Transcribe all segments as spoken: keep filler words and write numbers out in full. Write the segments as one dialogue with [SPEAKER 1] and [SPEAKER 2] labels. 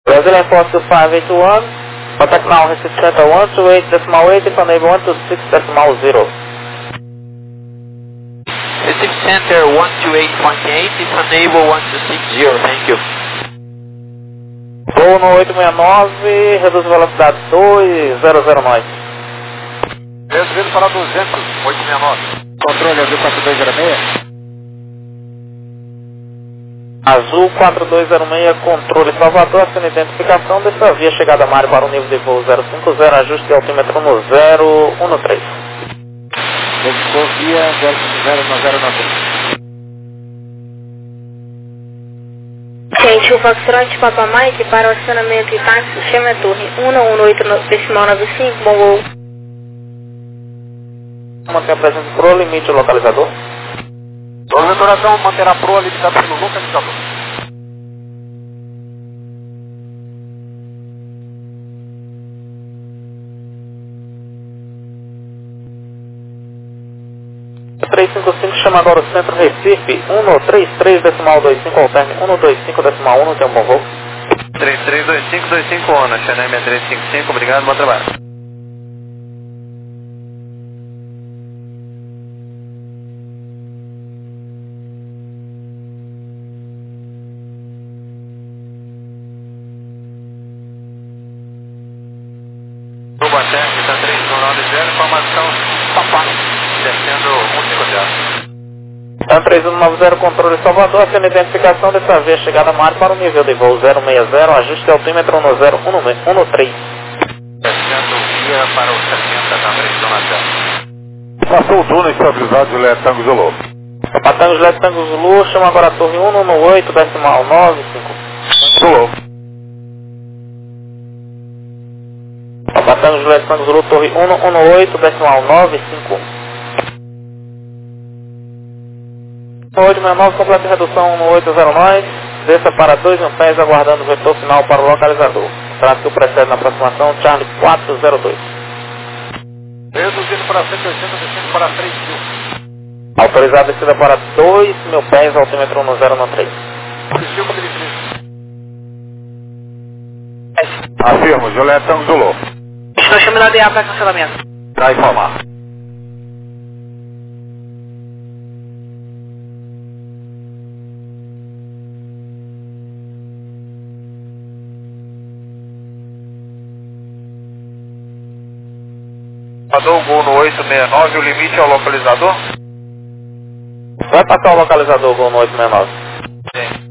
[SPEAKER 1] Brazil Air Force two five eight one, contact now Recife Center one two eight decimal eight, if unable one two six decimal zero.
[SPEAKER 2] Recife Center one two eight point eight, if unable one two six zero, thank you.
[SPEAKER 1] Voo no oito seis nove, reduz a velocidade dois zero zero nove.
[SPEAKER 3] Reduzindo para duzentos, oito seis nove.
[SPEAKER 4] Controle Azul quatro dois zero seis.
[SPEAKER 1] Azul quatro dois zero seis, controle Salvador, assina identificação dessa via, chegada a Mário para o nível de voo zero cinco zero, ajuste de altímetro no zero um três.
[SPEAKER 4] Registrou via zero cinco zero no zero nove.
[SPEAKER 5] Gente, o Foxtrot Papa Mike para o acionamento de táxi, chama a torre um um oito decimal nove cinco, bom voo.
[SPEAKER 1] Mantenha a presença pro limite o localizador.
[SPEAKER 3] Orientação manterá proa limitada pelo localizador.
[SPEAKER 1] três cinco cinco, chama agora o centro Recife, um três três decimal dois cinco, alterne um dois cinco decimal um, tem um bom voo.
[SPEAKER 3] três três dois cinco dois cinco, ONA, Xanem seis três cinco cinco, obrigado, bom trabalho. Tubaté, está três um nove zero, informação Papai, descendo um cinco zero.
[SPEAKER 1] TAM três um nove zero, controle Salvador, assina identificação dessa via, chegada a Mário para o nível de voo zero seis zero, ajuste de altímetro no zero um três.
[SPEAKER 3] Descendo via para o setenta, TAM três um nove zero.
[SPEAKER 6] Passou o túnel estabilizado Juliette Tango Zulu.
[SPEAKER 1] Patango Juliette Tango Zulu, chama agora a torre um um oito decimal nove cinco.
[SPEAKER 6] Zulu.
[SPEAKER 1] Patango Juliette Tango Zulu, torre um um oito decimal nove cinco. oito seis nove, completa redução um oito zero nove, desça para dois mil pés, aguardando o vetor final para o localizador. Tráfego precede na aproximação, Charlie quatro zero dois.
[SPEAKER 3] Reduzindo para cento e oitenta, descendo para três mil.
[SPEAKER 1] Autorizado descida para dois mil pés, altímetro no zero um três.
[SPEAKER 3] Desceu como ele fez.
[SPEAKER 6] Afirmo, Juliette Tango Zulu.
[SPEAKER 2] Estou chamando a D A para cancelamento.
[SPEAKER 6] Para informar.
[SPEAKER 3] Passou o gol no oito seis nove, o limite é o localizador?
[SPEAKER 1] Vai passar o localizador gol no oito seis nove.
[SPEAKER 3] Sim.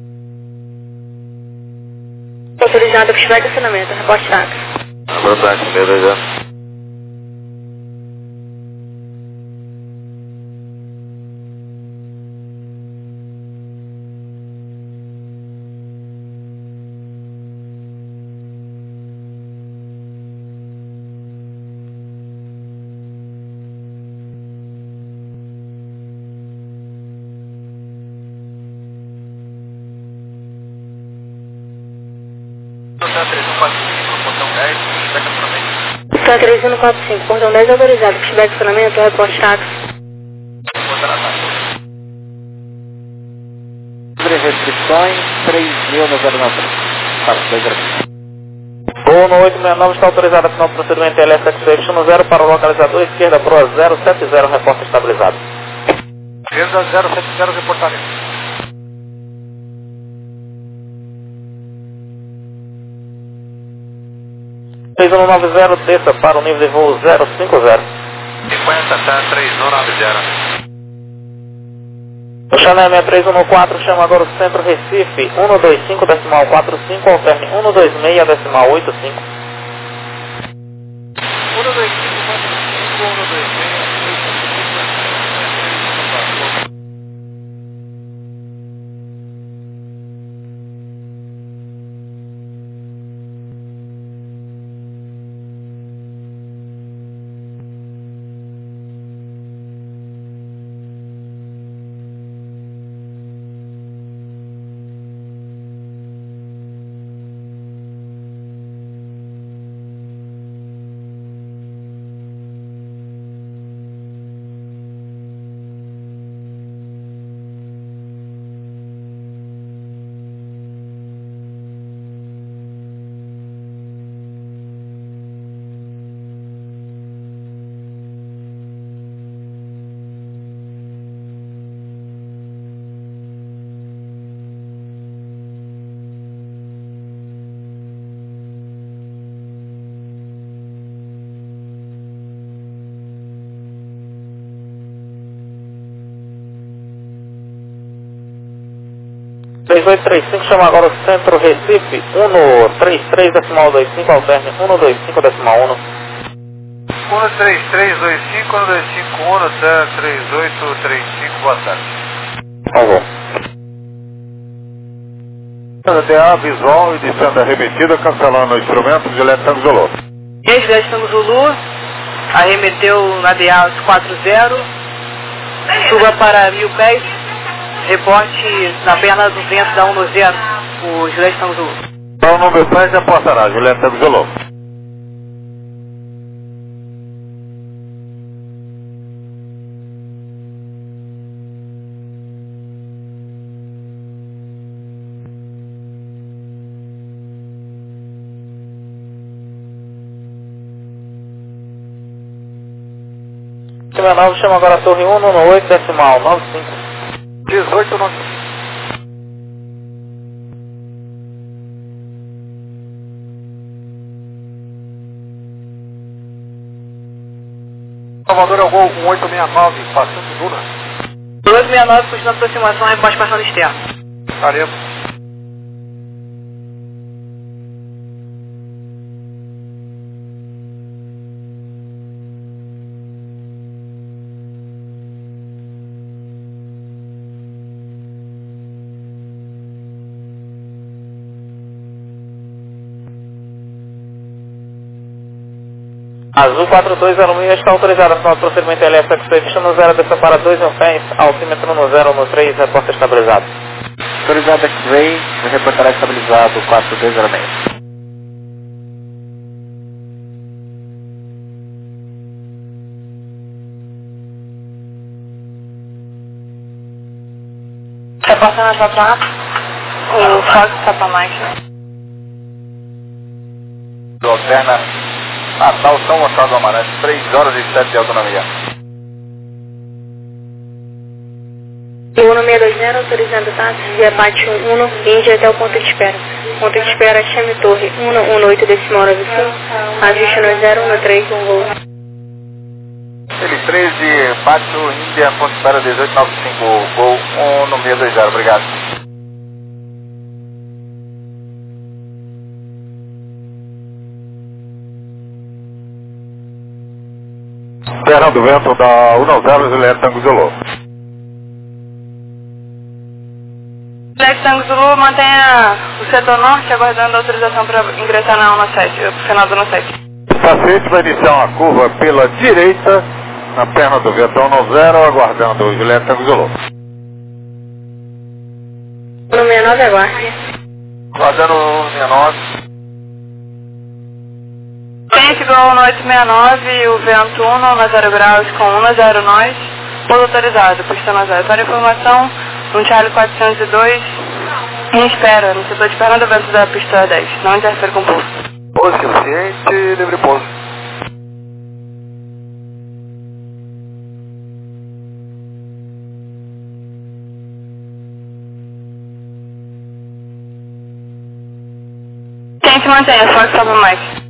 [SPEAKER 5] Autorizado para estiver de acionamento, reporte táxi.
[SPEAKER 3] Verdade, beleza.
[SPEAKER 5] TAM três um quatro cinco, portão dez autorizado para estiver de acionamento, reporte táxi.
[SPEAKER 4] Três restrições, três mil no zero nove. Para dois zero.
[SPEAKER 1] Voo no oito seis nove está autorizado a final do procedimento L S X no zero para o localizador, esquerda proa zero sete zero, reporte estabilizado.
[SPEAKER 3] Esquerda zero sete zero, reportamento.
[SPEAKER 1] três um nove zero, desça para o nível de voo zero cinco zero.
[SPEAKER 3] cinquenta, TAM três um nove zero.
[SPEAKER 1] O Chanel seis três um quatro, chama agora o centro Recife, um dois cinco decimal quatro cinco, alterne um dois seis decimal oito cinco.
[SPEAKER 3] um dois cinco quatro cinco, um dois seis.
[SPEAKER 1] três oito três cinco, chama agora o Centro Recife, um três três decimal dois cinco, alterne um dois cinco decimal um.
[SPEAKER 3] um três três dois cinco, um dois cinco um, três oito três cinco, boa tarde.
[SPEAKER 1] Por favor.
[SPEAKER 6] D A visual e descendo a remetida, cancelando o instrumento de Letango Zulu.
[SPEAKER 7] Juliette Tango Zulu, arremeteu na D A quatro zero, suba para mil pés, reporte na perna do vento da um zero, o Juliette Tango Zulu.
[SPEAKER 6] Então, número dez, aportará, Juliette Tango Zulu.
[SPEAKER 1] Cima nove, chama agora a torre um no oito decimal nove cinco.
[SPEAKER 3] dezoito nove. Salvador é o gol um oito seis nove, passando Luna.
[SPEAKER 7] oito seis nove, puxando aproximação e pós-passando externo.
[SPEAKER 3] Taremos.
[SPEAKER 1] Azul quatro dois zero um está autorizado a no procedimento L F Expedition no zero, desça para dois em pés, altímetro no zero, no três, reporta estabilizado.
[SPEAKER 4] Autorizado X-Ray, reportará estabilizado quatro dois zero seis.
[SPEAKER 7] Reportando a Japá, o Fox Papa Mike.
[SPEAKER 3] Alterna Natal São Gonçalo do Amarante, três horas e sete de autonomia.
[SPEAKER 5] um seis dois zero, autorizando táxi via Pátio um, Índia até o ponto de espera. Ponto de espera, chame torre um um oito decimal nove cinco, ajuste no zero, no três, um voo.
[SPEAKER 3] Ele treze, Pátio Índia, ponto de espera dezoito nove cinco, gol um seis dois zero, obrigado.
[SPEAKER 6] Terra do vento da um zero, Juliette Tango Zulu.
[SPEAKER 7] Juliette Tango Zulu, mantenha o setor norte aguardando a autorização para ingressar na um sete, final do um sete.
[SPEAKER 6] Paciente vai iniciar uma curva pela direita, na perna do vento um zero, aguardando o Juliette Tango Zulu.
[SPEAKER 5] um seis nove, aguarde.
[SPEAKER 3] Guardando um seis nove.
[SPEAKER 7] Tente Gol no oito seis nove, o vento um na zero graus com um zero nós, pouso autorizado, pista zero. Para informação, um Charlie quatrocentos e dois, em espera, no setor de perna do vento da pista dez, não interfere com o pouso.
[SPEAKER 3] Pouso suficiente, livre pouso.
[SPEAKER 7] Tente mantenha, Fox Papa Mike.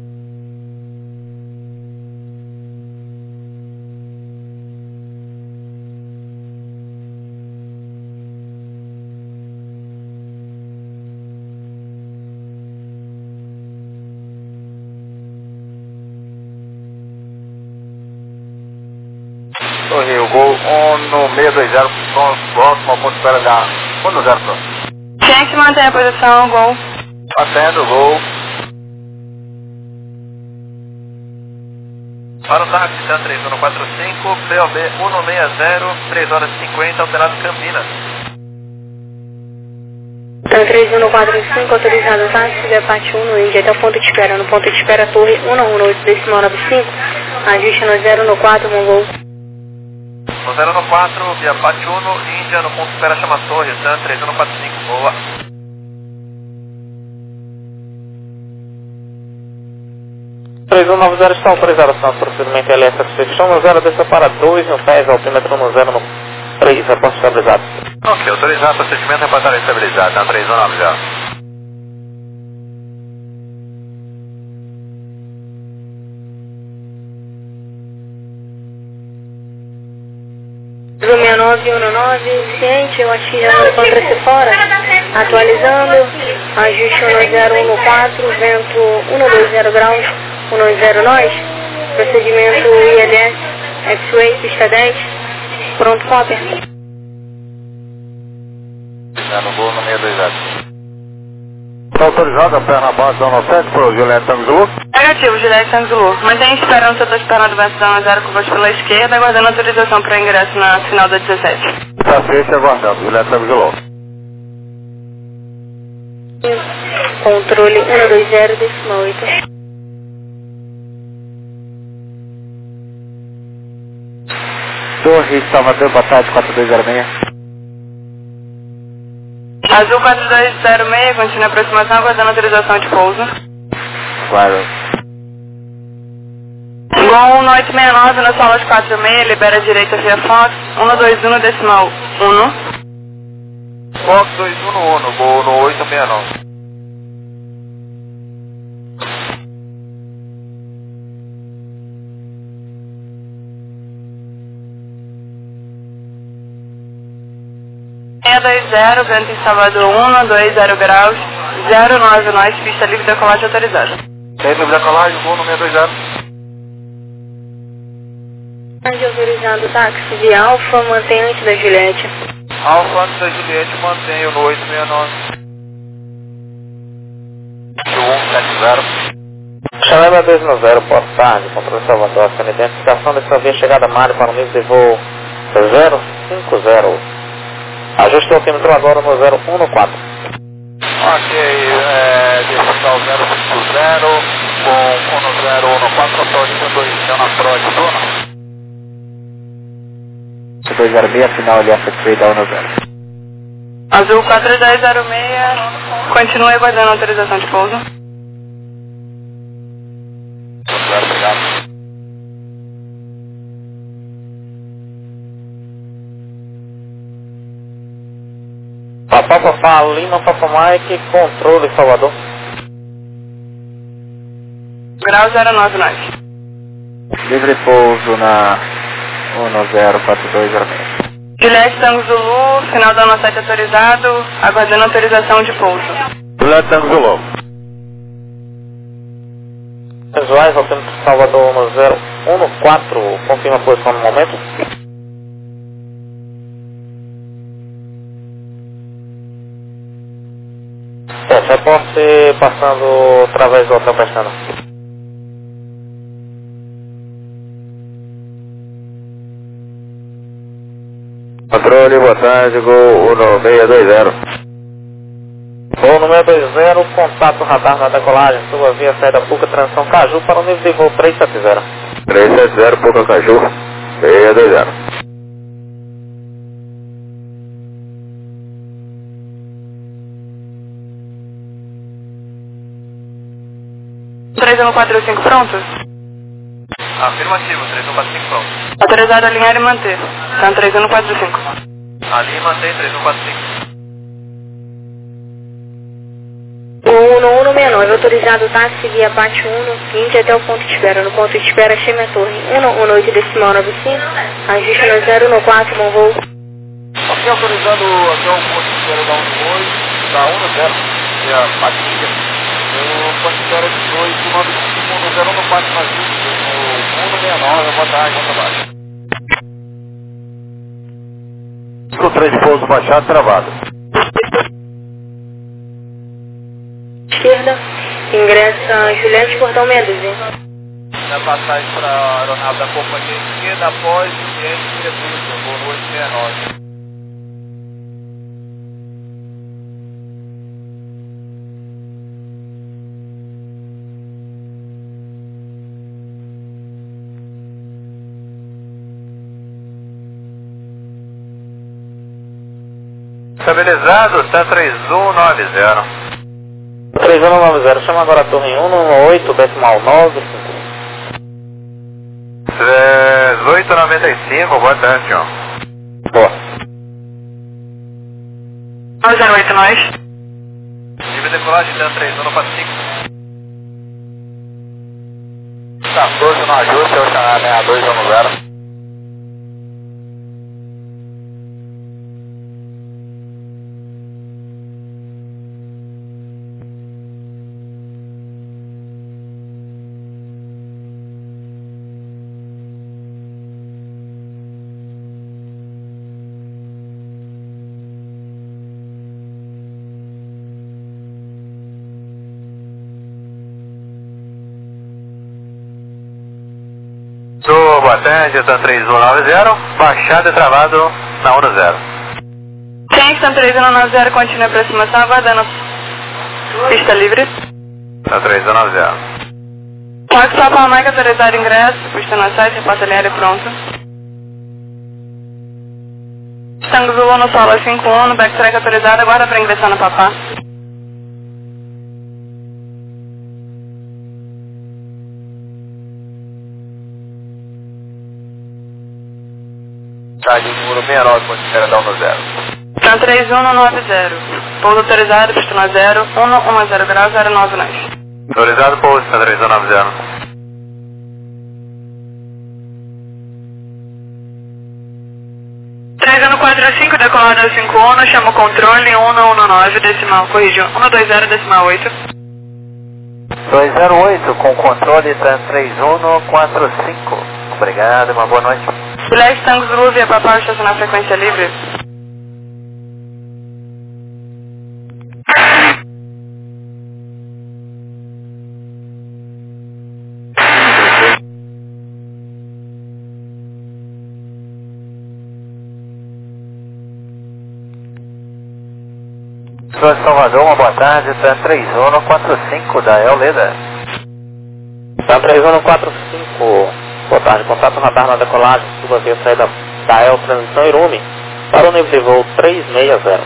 [SPEAKER 3] Torre, o gol um seis dois zero, próximo ao ponto de espera da um zero, pronto.
[SPEAKER 7] Tente mantenha a posição, Gol.
[SPEAKER 3] Atendo, gol. Para o táxi, T A três um quatro cinco, P O B um seis zero, três horas e cinquenta, alterado Campinas.
[SPEAKER 5] Então, três um quatro cinco, autorizado táxi via Pátio um no Índia até o ponto de espera. No ponto de espera, torre um um oito decimal nove cinco, ajuste no zero, no quatro, um voo.
[SPEAKER 3] No zero no quatro, via Pátio um, Índia, no ponto de espera chama Torre, T A três um quatro cinco, boa.
[SPEAKER 1] três um nove zero está autorizado a procedimento L F Expedition no zero, desça para dois em pés, altímetro no zero, no três, reporte estabilizado.
[SPEAKER 3] Ok, autorizado, procedimento é para estabilizado, T A três um nove zero.
[SPEAKER 5] seis nove um nove, ciente, eu acho que já não encontra-se fora. Atualizando, ajuste um zero um quatro, vento um dois zero graus, um zero nós, procedimento I L S, X-Ray, pista dez, pronto, cópia.
[SPEAKER 3] Já no gol no meio dois zero.
[SPEAKER 6] Está autorizado a perna base da sete para o Juliette Tango Zulu?
[SPEAKER 7] Negativo, Juliette Tango Zulu. Mantém esperando o setor de perna do vento da zero com voz pela esquerda, aguardando autorização para ingresso na final da dezessete.
[SPEAKER 6] Está feito e aguardando, Juliette Tango Zulu.
[SPEAKER 5] Controle um dois zero, decimal oito.
[SPEAKER 4] Torre Salvador, boa tarde, quatro dois zero seis.
[SPEAKER 7] Azul quatro dois zero seis, continua a aproximação, aguardando autorização de pouso.
[SPEAKER 4] Claro.
[SPEAKER 7] Gol um oito seis nove, na sala de quatro seis, libera a direita via Fox, um dois um, decimal um.
[SPEAKER 3] Fox dois um no um, gol no oito seis nove.
[SPEAKER 7] seis dois zero, vento em Salvador um, dois zero graus, zero nove nós, pista livre de decolagem autorizada.
[SPEAKER 3] Tem livre de decolagem, gol no seis dois zero.
[SPEAKER 5] Autorizado táxi via Alfa, mantém antes da Juliette.
[SPEAKER 3] Alfa antes da Juliette, mantenho no oito seis nove. um sete zero.
[SPEAKER 1] Chalema dois um zero, boa tarde, controle Salvador, sendo identificação dessa via chegada Mário para o nível de voo zero cinco zero. Ajuste o altímetro agora no zero um quatro.
[SPEAKER 3] Ok, é, decimal zero cinco zero, com um zero um quatro, autoriza dois zero na Prod, zona.
[SPEAKER 4] dois zero seis, final ali, X-Ray da um zero.
[SPEAKER 7] Azul quatro dois zero seis, continue aguardando autorização de pouso.
[SPEAKER 3] Obrigado.
[SPEAKER 1] Papá, papá, Lima, Papa Mike, controle Salvador.
[SPEAKER 7] Grau zero nove nós.
[SPEAKER 4] Livre pouso na um zero quatro dois zero seis.
[SPEAKER 7] Juliette Tango Zulu, final da nossa sete autorizado, aguardando autorização de pouso.
[SPEAKER 6] Juliette Tango Zulu.
[SPEAKER 1] Visuais, altímetro Salvador no zero um quatro, confirma a posição no momento. É, reporte passando através do hotel Pestana.
[SPEAKER 6] Controle, boa tarde, gol um seis dois zero.
[SPEAKER 1] Gol número dois zero, contato radar na decolagem, sua via saída Puca, transição Caju para o nível de voo três sete zero.
[SPEAKER 6] três sete zero, Puca Caju, seis dois zero.
[SPEAKER 7] três um quatro cinco pronto?
[SPEAKER 3] Afirmativo, três um quatro cinco pronto.
[SPEAKER 7] Autorizado a alinhar e manter. Então três um quatro cinco.
[SPEAKER 3] Ali mantém três um quatro cinco.
[SPEAKER 5] O um um seis nove, autorizado táxi via Pátio um, índia até o ponto de espera. No ponto de espera, chame a torre um um oito decimal nove cinco, ajuste no zero um quatro, bom voo.
[SPEAKER 3] Ok, autorizando até o ponto de espera da um oito, da um zero, que é a Patinha. Eu considero dezoito, nove cinco, zero um quatro na Júlia, no um seis nove, boa tarde, bom trabalho.
[SPEAKER 6] Com três pousos baixado, travado.
[SPEAKER 5] Esquerda, ingressa Juliette, portão Mendes.
[SPEAKER 3] Na passagem para a aeronave da companhia esquerda, após Juliette, diretriz, voo oito seis nove. Estabilizado, está três um nove zero.
[SPEAKER 1] três um nove zero, chama agora a torre um um oito, decimal nove cinco.
[SPEAKER 3] dezoito noventa e cinco, boa tarde, senhor.
[SPEAKER 1] Boa.
[SPEAKER 7] zero oito nós.
[SPEAKER 3] Nível de decolagem, Dan três um no Pacífico. quatorze no ajuste, eu chamar a dois um zero.
[SPEAKER 6] atende, Stan três um nove zero, baixado e travado na um zero.
[SPEAKER 7] Sim, Stan três um nove zero, continua a aproximação, aguardando pista livre.
[SPEAKER 6] Stan três um nove zero.
[SPEAKER 7] Fox Papa Mike, autorizado ingresso, pista no site, repórter L R pronto. Tango Zulu no solo cinco um, no backtrack autorizado, aguarda para ingressar no Papá.
[SPEAKER 3] Charlie número sessenta e nove, considera dar um zero.
[SPEAKER 7] Stan três um nove zero, pouso autorizado, pista no zero, um um zero grau, zero nove nós.
[SPEAKER 6] Autorizado, pouso, Stan três um nove zero.
[SPEAKER 7] três um quatro cinco, decolado ao cinco um, chama o controle um um nove, decimal, corrigiu, um dois zero, decimal oito.
[SPEAKER 4] dois zero oito, com controle Stan três um quatro cinco. Obrigado, uma boa noite.
[SPEAKER 7] Bilhete Tango Zulu via Papá, estacionar frequência livre.
[SPEAKER 4] Senhor de Salvador, uma boa tarde, Stan três um quatro cinco da El Leda.
[SPEAKER 1] Stan três um quatro cinco, boa tarde, contato radar na decolagem, suba via saída da El Transição Irume, para o nível de voo três seis zero.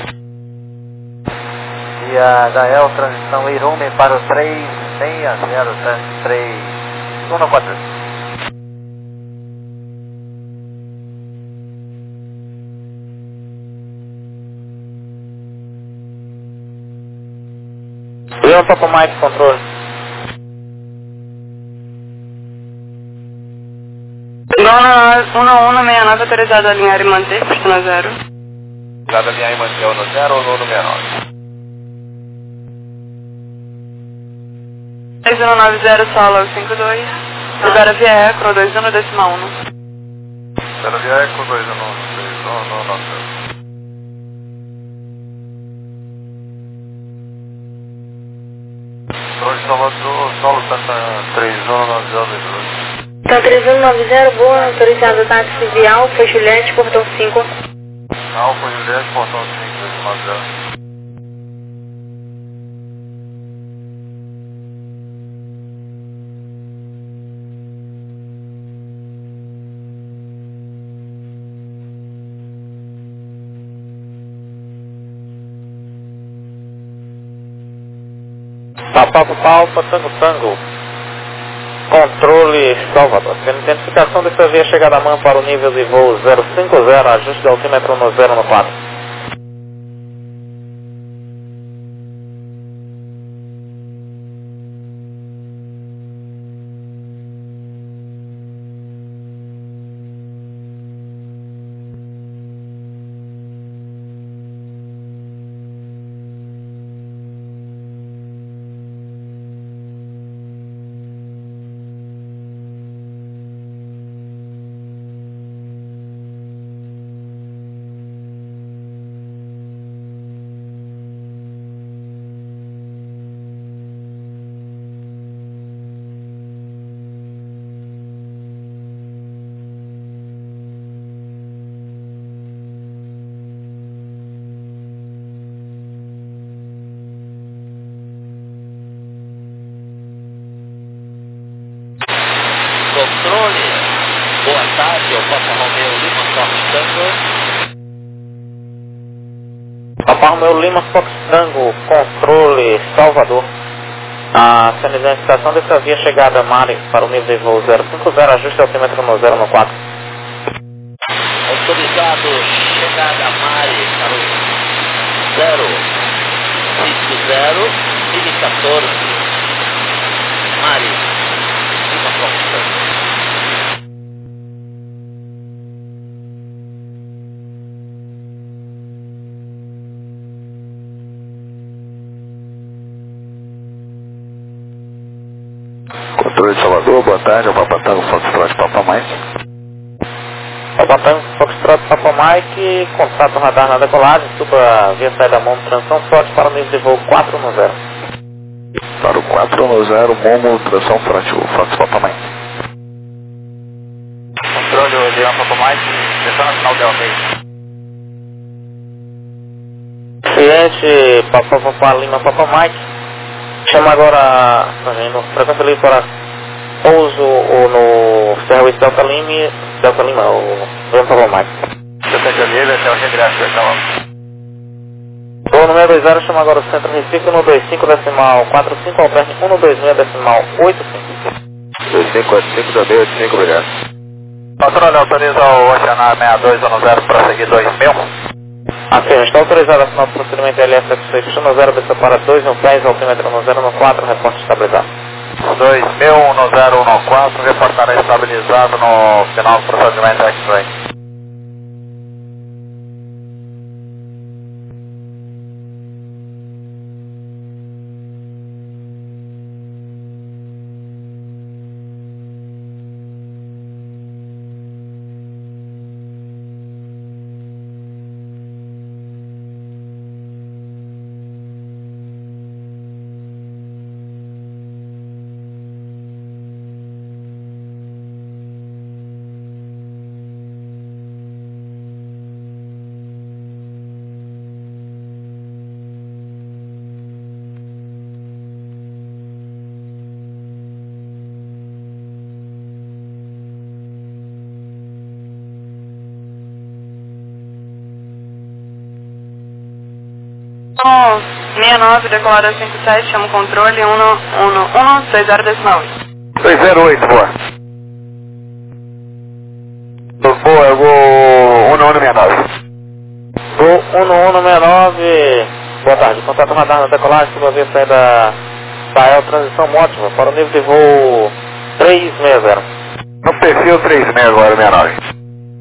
[SPEAKER 4] E a da El Transição Irume para o três seis zero, Stan três um quatro cinco.
[SPEAKER 1] Leon Papa Mike, controle.
[SPEAKER 7] Dona um um seis nove, autorizado a alinhar e manter, pista no zero.
[SPEAKER 3] Autorizado a alinhar e manter no zero ou no sessenta e nove.
[SPEAKER 7] três um nove zero, solo cinco dois, libera via Eco, dois um decimal um.
[SPEAKER 6] Libera via Eco, dois um três um nove zero. Hoje Salvador, solo três um nove zero.
[SPEAKER 5] Stan três um nove zero, boa, autorizado táxi via Alfa, Juliette, portão cinco.
[SPEAKER 6] Alfa, Juliette, portão cinco, dois nove zero.
[SPEAKER 1] Papá, Papá, Alfa, Tango, Tango. Controle Salvador. Tendo identificação dessa via chegada a mão para o nível de voo zero cinco zero, ajuste de altímetro no zero no quatro.
[SPEAKER 8] Controle, boa tarde, eu Papa Romeu Lima Fox Tango.
[SPEAKER 1] Papa Romeu Lima Fox Tango, controle Salvador. A sinalização dessa via chegada a Mari para o nível de voo zero cinco zero, ajuste de altímetro no zero no quatro.
[SPEAKER 8] Autorizado, chegada a Mari para o zero cinco zero, Lima quatorze. Mari, Lima Fox Tango.
[SPEAKER 6] Controle de Salvador, boa tarde, é o Papa Tango, Foxtrot, Papa Mike.
[SPEAKER 1] Papa Tango, Foxtrot, Papa Mike, contato radar na decolagem, suba via saída Momo, transição forte para o nível de voo quatro no zero.
[SPEAKER 6] Para o quatro no zero, Momo, tração forte, o Fox Papa Mike.
[SPEAKER 3] Papa Mike, descendo a final de Almeida.
[SPEAKER 1] Cliente Papa Papa Lima Papa Mike, chama agora no frequência livre para pouso ou no Fairways Delta Lima, Delta Lima ou Lima Papa Mike.
[SPEAKER 3] setenta livre até o regresso, então.
[SPEAKER 1] O número dois zero chama agora o Centro Recife no dois cinco decimal quatro cinco, Alperne um dois seis decimal oito cinco.
[SPEAKER 3] dois cinco quatro cinco, dois oito cinco, obrigado. Patrulha, autoriza o Oceanar sessenta e dois dez para seguir dois mil.
[SPEAKER 1] Afirma, está autorizado a final do procedimento L S X no zero, desça para dois mil pés, altímetro no zero um quatro, reporte estabilizado.
[SPEAKER 3] dois mil no zero um quatro, reportará estabilizado no final do procedimento X-Ray.
[SPEAKER 7] sessenta e nove, decolada cinco sete, chama o controle um um um, dois zero decimal oito.
[SPEAKER 3] dois zero oito, boa. Boa, eu vou um um sessenta e nove.
[SPEAKER 1] Vou um um sessenta e nove, boa tarde, contato radar na decolagem, sobre a via saída Sael, transição ótima, para o nível de voo trezentos e sessenta.
[SPEAKER 3] No perfil três seis agora, sessenta e nove.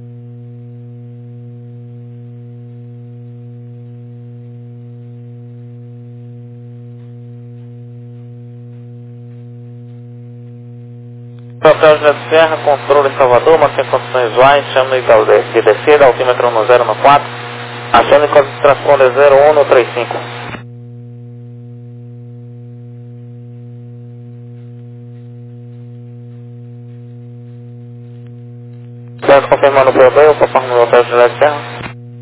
[SPEAKER 1] Hotel José de Serra, controle Salvador, mantém condições visuais, chama de descida, altímetro no zero um quatro, achando em código de transponder zero um três cinco. Certo, confirmando o P O B, o conforme no Hotel José de Serra.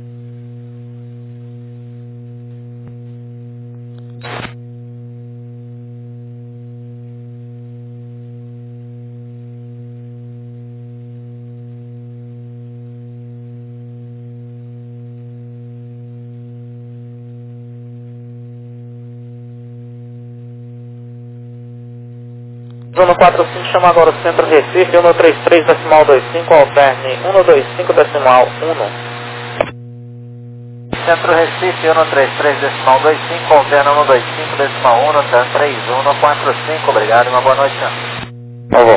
[SPEAKER 1] Zona quatro cinco, chama agora o Centro Recife, um três três decimal dois cinco, Alperne um dois cinco decimal um.
[SPEAKER 4] Centro Recife, um três três decimal dois cinco, Alperne um dois cinco decimal um, Dan três um quatro cinco, obrigado e uma boa noite.
[SPEAKER 1] Por favor.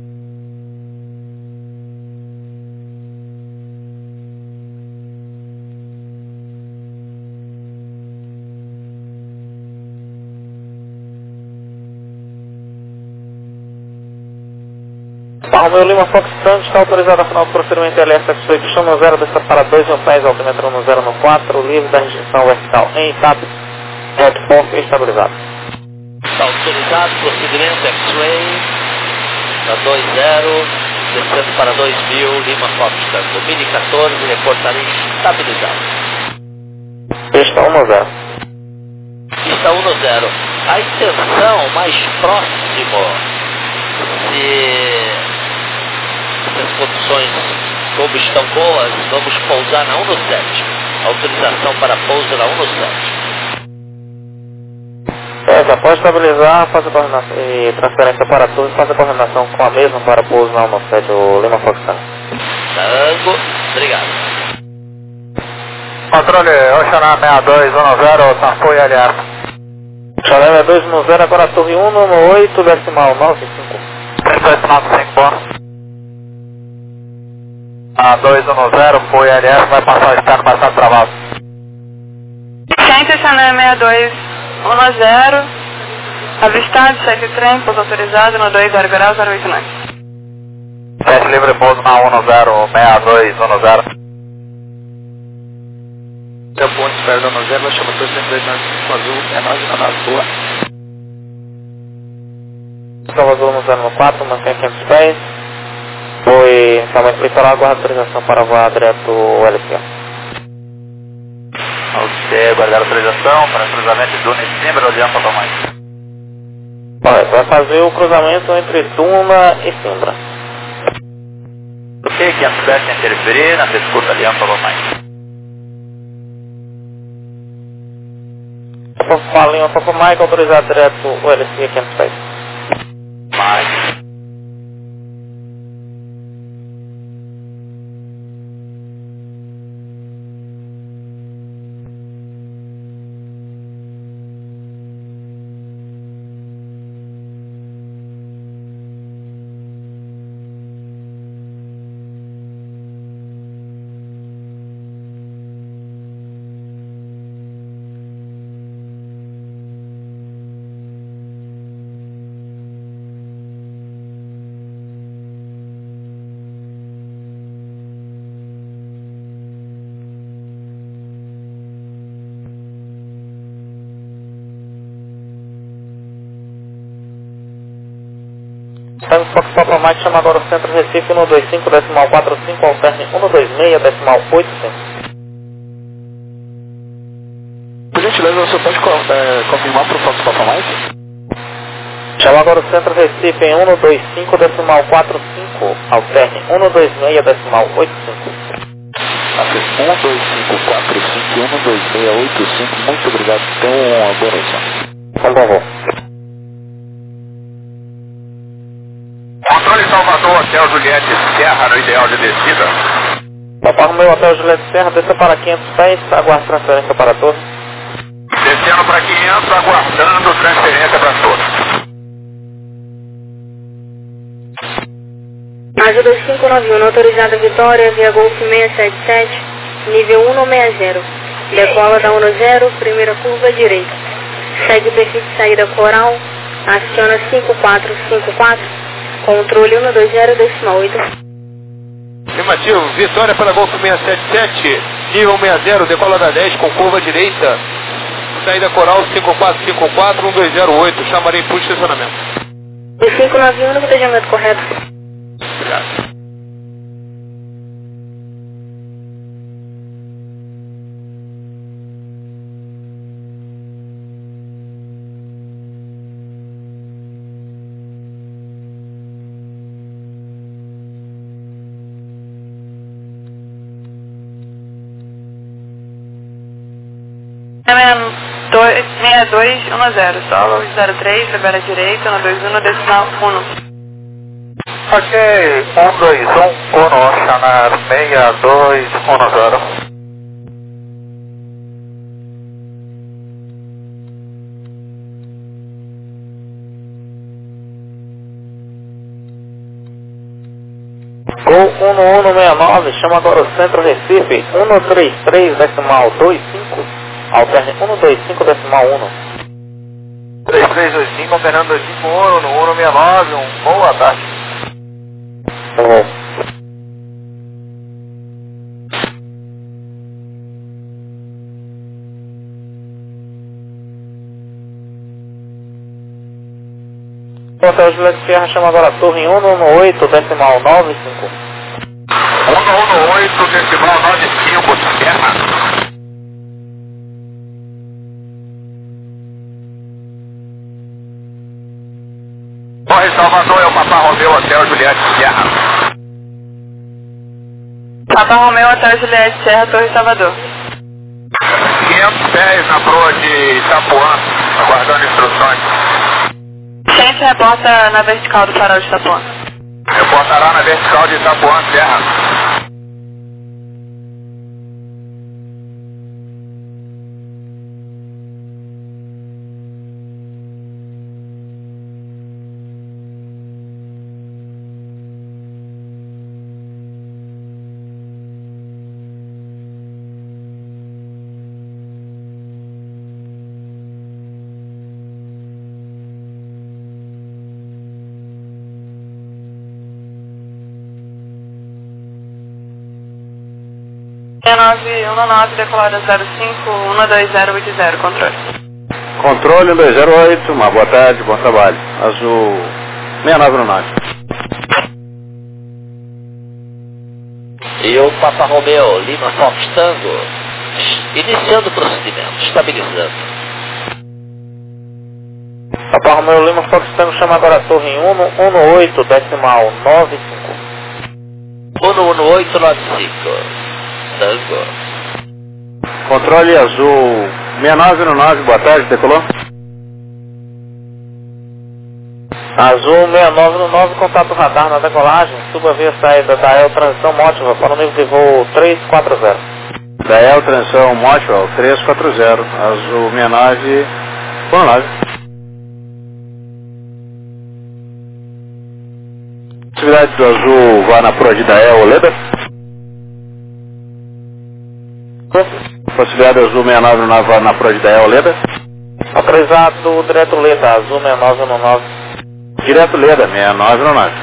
[SPEAKER 1] Romeu Lima Fox Santos está autorizado a final do procedimento L S X oito no zero, desça para dois mil pés, altímetro no zero quatro, livre da restrição vertical em etapa, headforce estabilizado.
[SPEAKER 8] Está autorizado, procedimento X-Ray, da dois zero, descendo para dois mil, Lima Fox Santos, Mini quatorze, reportaria estabilizado.
[SPEAKER 1] Pista um zero.
[SPEAKER 8] Pista um zero. A intenção mais próximo, se as condições como estão boas, vamos pousar na um sete. Autorização para pouso na um sete.
[SPEAKER 1] É, já pode estabilizar, faça a coordenação e transferência para tudo, faça a coordenação com a mesma para pouso na um sete, o Lima Fox Santos.
[SPEAKER 8] Tango, obrigado.
[SPEAKER 3] Controle Oceanar sessenta e dois dez, Tampou e L S.
[SPEAKER 1] Oceanar sessenta e dois dez, agora torre um no oito decimal nove cinco.
[SPEAKER 3] três oito nove cinco, bom. A dois um zero, foi L S, vai passar o externo bastante travado.
[SPEAKER 7] Centro Oceanar sessenta e dois dez, avistado, segue o trem, pouso autorizado no dois zero grau zero oito nove.
[SPEAKER 3] Sete livre pouso na um zero, sessenta e dois dez.
[SPEAKER 2] Seu ponto espera da novela, chama dois cento e dois cinco azul, é nós na nave boa.
[SPEAKER 1] Salvador no zero quatro, mantém quinhentos pés, foi Inicialmente litoral, aguarda autorização para voar direto L P.
[SPEAKER 4] Você guardar autorização para cruzamento de Duna e Simbra ou de Alfa Mike?
[SPEAKER 1] Correto, vai fazer o cruzamento entre Duna e Simbra.
[SPEAKER 4] Ok, quinhentos pés sem interferir, na pista curta de Alfa Mike.
[SPEAKER 1] Fala em Alfa Mike, autorizado direto o L C quinhentos pés.
[SPEAKER 4] Mike.
[SPEAKER 1] Santos Fox Alfa Mike, chama agora o centro Recife cento e vinte e cinco, decimal quarenta e cinco, alterne cento e vinte e seis, decimal oitenta e cinco.
[SPEAKER 3] Por gentileza, você pode é, confirmar para o Fox Alfa Mike?
[SPEAKER 1] Chama agora o centro Recife em cento e vinte e cinco, decimal quarenta e cinco, alterne cento e vinte e seis, decimal oitenta e cinco.
[SPEAKER 3] cento e vinte e cinco, quatro cinco, cento e vinte e seis, oitenta e cinco, muito obrigado, tenha uma boa noite.
[SPEAKER 1] Então, bom voo.
[SPEAKER 6] Controle Salvador, Hotel Juliette Serra, no ideal de descida.
[SPEAKER 1] Papai Romeu, Hotel Juliette Serra, desça para quinhentos pés, aguarde transferência para a torre.
[SPEAKER 6] Descendo para quinhentos, aguardando transferência para a torre.
[SPEAKER 5] Azul dois cinco nove um, autorizada Vitória, via Golf seiscentos e setenta e sete, nível cento e sessenta. Decola da cento e zero, primeira curva direita. Segue o perfil de saída coral, aciona cinco quatro cinco quatro, controle cento e vinte, decimal oito.
[SPEAKER 3] Afirmativo, Vitória para Golf seiscentos e setenta e sete, nível sessenta, decola da dez com curva direita. Saída coral cinco quatro cinco quatro, um dois zero oito, chamarei para o estacionamento.
[SPEAKER 5] dois cinco nove um, no planejamento correto.
[SPEAKER 3] Obrigado.
[SPEAKER 7] seis dois um zero, solo zero três, libera a direita, um dois um, decimal um.
[SPEAKER 4] Ok, um dois um, Uno, Oceanar seis dois um zero.
[SPEAKER 1] Gol um um seis nove, chama agora o centro Recife, cento e trinta e três, decimal vinte e cinco, alterne cento e vinte e cinco, decimal um.
[SPEAKER 4] três três dois cinco, alternando dois cinco um, no um seis nove, um boa tarde.
[SPEAKER 1] Uhum. Hotel Juliette Serra, chama agora a torre em cento e dezoito, decimal noventa e cinco.
[SPEAKER 6] cento e dezoito, decimal noventa e cinco, Serra. Torre Salvador é o Papa Romeu, Hotel Juliette Serra.
[SPEAKER 7] Papa Romeu, Hotel Juliette Serra, Torre Salvador.
[SPEAKER 6] quinhentos pés na proa de Itapuã, aguardando instruções.
[SPEAKER 7] Gente, reporta na vertical do farol de Itapuã.
[SPEAKER 6] Reportará na vertical de Itapuã, Serra.
[SPEAKER 7] nove um nove, decolada zero cinco, um dois zero oito zero, controle.
[SPEAKER 6] Controle um dois zero oito, uma boa tarde, bom trabalho. Azul seis nove nove.
[SPEAKER 8] E o Papa Romeo Lima Fox Tango, iniciando o procedimento, estabilizando.
[SPEAKER 1] Papa Romeo Lima Fox Tango chama agora a torre um um oito decimal nove cinco.
[SPEAKER 8] um um oito nove cinco. Tango.
[SPEAKER 6] Controle azul seis nove um nove, boa tarde, decolou?
[SPEAKER 1] Azul seis nove um nove, contato radar na decolagem, suba via saída da El Transição Mótiva para o nível de voo três quatro zero.
[SPEAKER 6] Da El Transição Mótiva, três quatro zero, azul seis nove um nove. Possibilidade do azul vá na proa de Dael Leda? Possibilidade do azul seis nove um nove vá na proa de Dael Leda?
[SPEAKER 1] Autorizado direto Leda, azul seis nove um nove.
[SPEAKER 6] Direto Leda, seis nove um nove.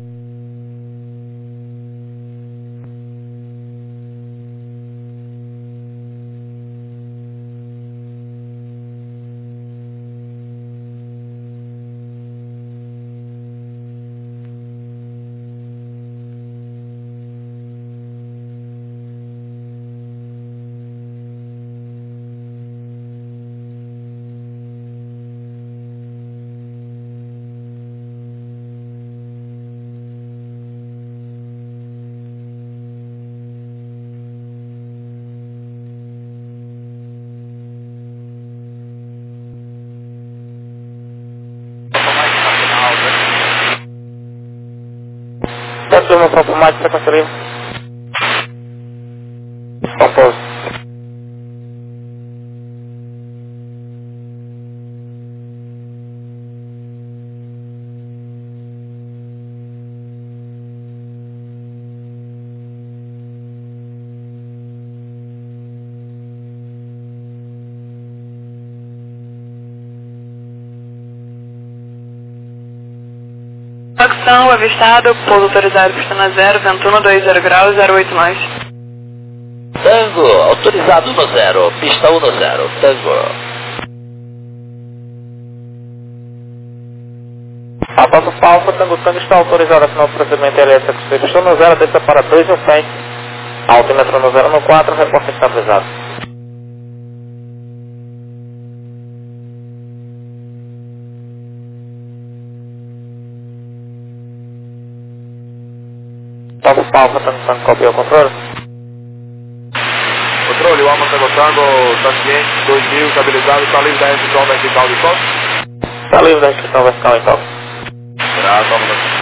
[SPEAKER 1] Confirmação por mais frequência livre. Compose.
[SPEAKER 7] Facção avistado, pouso autorizado, pista na zero, vento um dois zero graus, zero oito nós.
[SPEAKER 8] Tango, autorizado no zero, pista um no zero, Tango.
[SPEAKER 1] A Papa Alfa, Tango Tango está autorizado a assinar o procedimento elétrico. Pista no zero, desça para dois um sete. Altímetro no zero no quatro, reporte estabilizado. Papa Alfa, Tango Tango, copiou o controle.
[SPEAKER 3] Controle, o Alma Tango Tango, tá ciente, dois mil, estabilizado, está livre da restrição vertical de toque?
[SPEAKER 1] Está livre da restrição vertical em toque.
[SPEAKER 3] Será, toma daqui.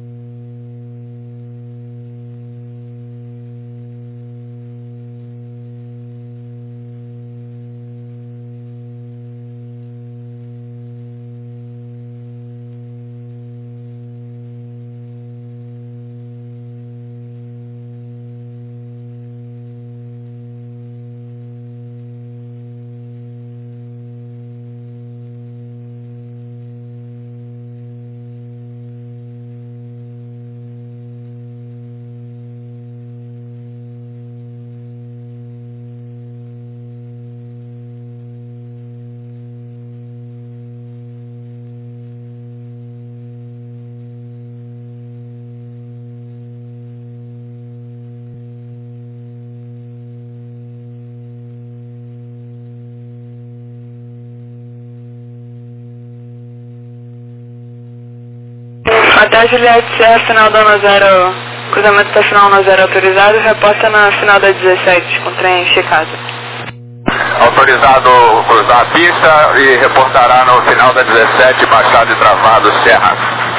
[SPEAKER 7] Até Juliette Serra, final da Ana Zero, cruzamento da final na zero autorizado, reposta na final da dezessete, com trem checado.
[SPEAKER 3] Autorizado cruzar a pista e reportará no final da dezessete, baixado e travado, Serra.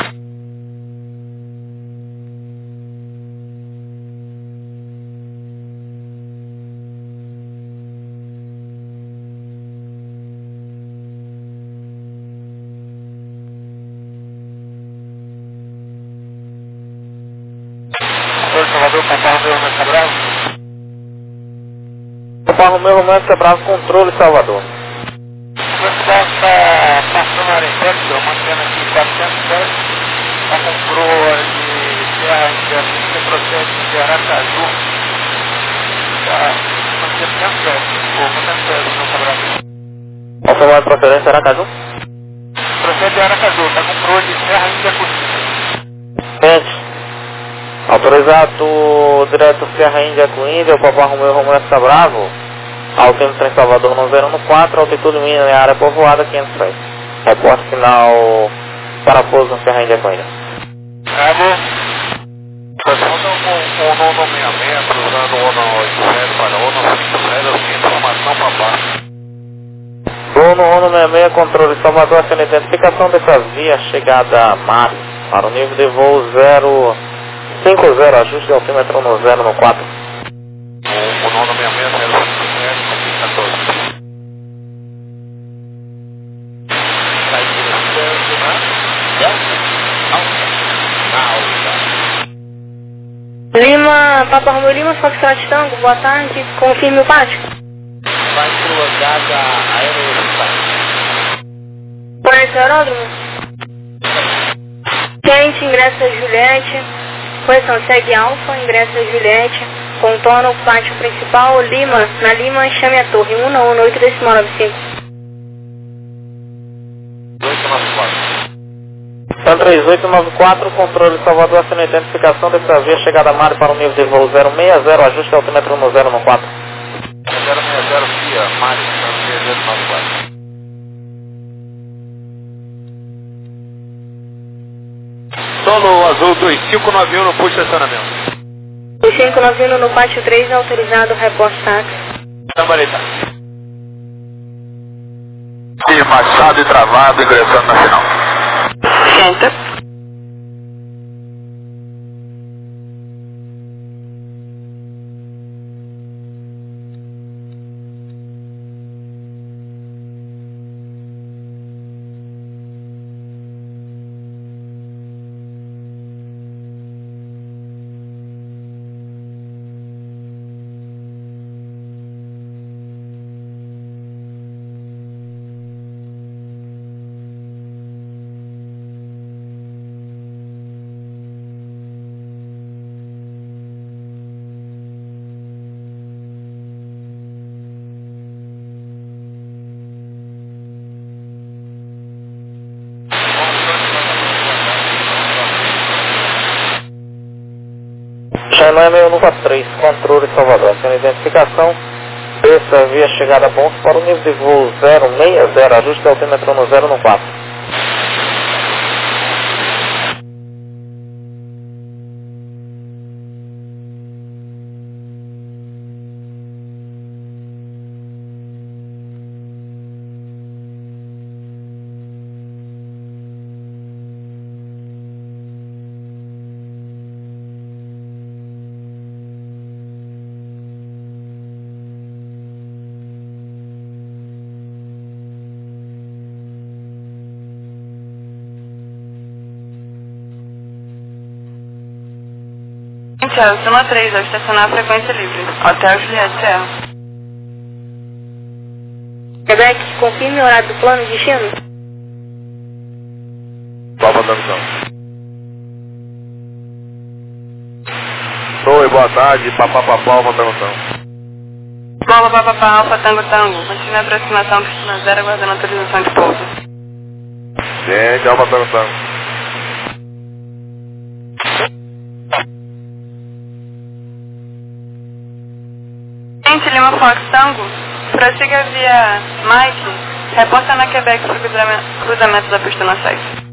[SPEAKER 1] Salvador, Papa Romeo Romeo Cabral. Papa Romeo Romeo Cabral, controle Salvador.
[SPEAKER 3] O pessoal está passando a área infecta, mantendo aqui quatrocentos pés, está com proa de terra em que procede de Aracaju. Está mantendo quinhentos pés, ou quinhentos pés no Cabral.
[SPEAKER 1] Qual foi a procedência, Aracaju?
[SPEAKER 3] Procede de Aracaju, está com proa de terra em Jacuzzi.
[SPEAKER 1] Gente. Autorizado direto Serra Índia com Índia, Papa Romeu Romeu F Bravo. Altímetro em Salvador no zero um quatro, altitude mínima em área povoada quinhentos e seis. Reporte final para pouso no Serra Índia com Índia.
[SPEAKER 3] Cabo. Pessoal, com o nono sessenta e seis, cruzando o Ono oitenta e sete para o Ono cinquenta, sem informação para baixo.
[SPEAKER 1] Ono Ono sessenta e seis, controle Salvador, sendo identificação dessa via, chegada mar, para o nível de voo zero cinquenta, ajuste de altímetro no zero um quatro.
[SPEAKER 3] O nono sessenta e seis, zero cinco sete, quatorze.
[SPEAKER 8] Está ingressando na Delta Alta.
[SPEAKER 5] Lima, Papa Romeu Lima, Foxtrot Tango, boa tarde, confirme o pátio.
[SPEAKER 8] Vai para o hangar da Aeroespace.
[SPEAKER 5] Conhece o aeródromo? Quente, ingressa Juliette, correção, segue Alfa, ingressa Juliette, contorna o pátio principal, Lima, na Lima, chame a torre, um um oito decimal nove cinco.
[SPEAKER 3] oito nove quatro.
[SPEAKER 1] São três oito nove quatro, controle Salvador, sendo identificação dessa via, chegada mar para o nível de voo zero seis zero, ajuste de altímetro no zero um quatro.
[SPEAKER 3] zero seis zero, Fia, Mário, três oito nove quatro.
[SPEAKER 6] Solo Azul dois cinco nove um no posto de estacionamento.
[SPEAKER 5] dois cinco nove um no pátio três, autorizado, reporte táxi.
[SPEAKER 6] Tambareta. E Machado e travado, ingressando na final.
[SPEAKER 7] Enter.
[SPEAKER 1] China seis um quatro três, controle Salvador, sendo identificação dessa via, chegada bons para o nível de voo zero seis zero, ajuste de altímetro no zero um quatro.
[SPEAKER 7] Santiago, Suma três, ao estacionar a frequência livre. Hotel Juliette Serra.
[SPEAKER 5] Quebec, confirme o horário do plano de destino.
[SPEAKER 6] Palma da visão. Oi, boa tarde, papapá, palma da visão.
[SPEAKER 7] Bola, papapá, alfa, tango, tango. Continue a aproximação, piscina zero, aguardando autorização de pouso.
[SPEAKER 6] Gente, alma da visão.
[SPEAKER 7] Gente, Lima Fox Tango, prossiga via Mike, reporta na Quebec para o cruzamento, cruzamento da pista na sete.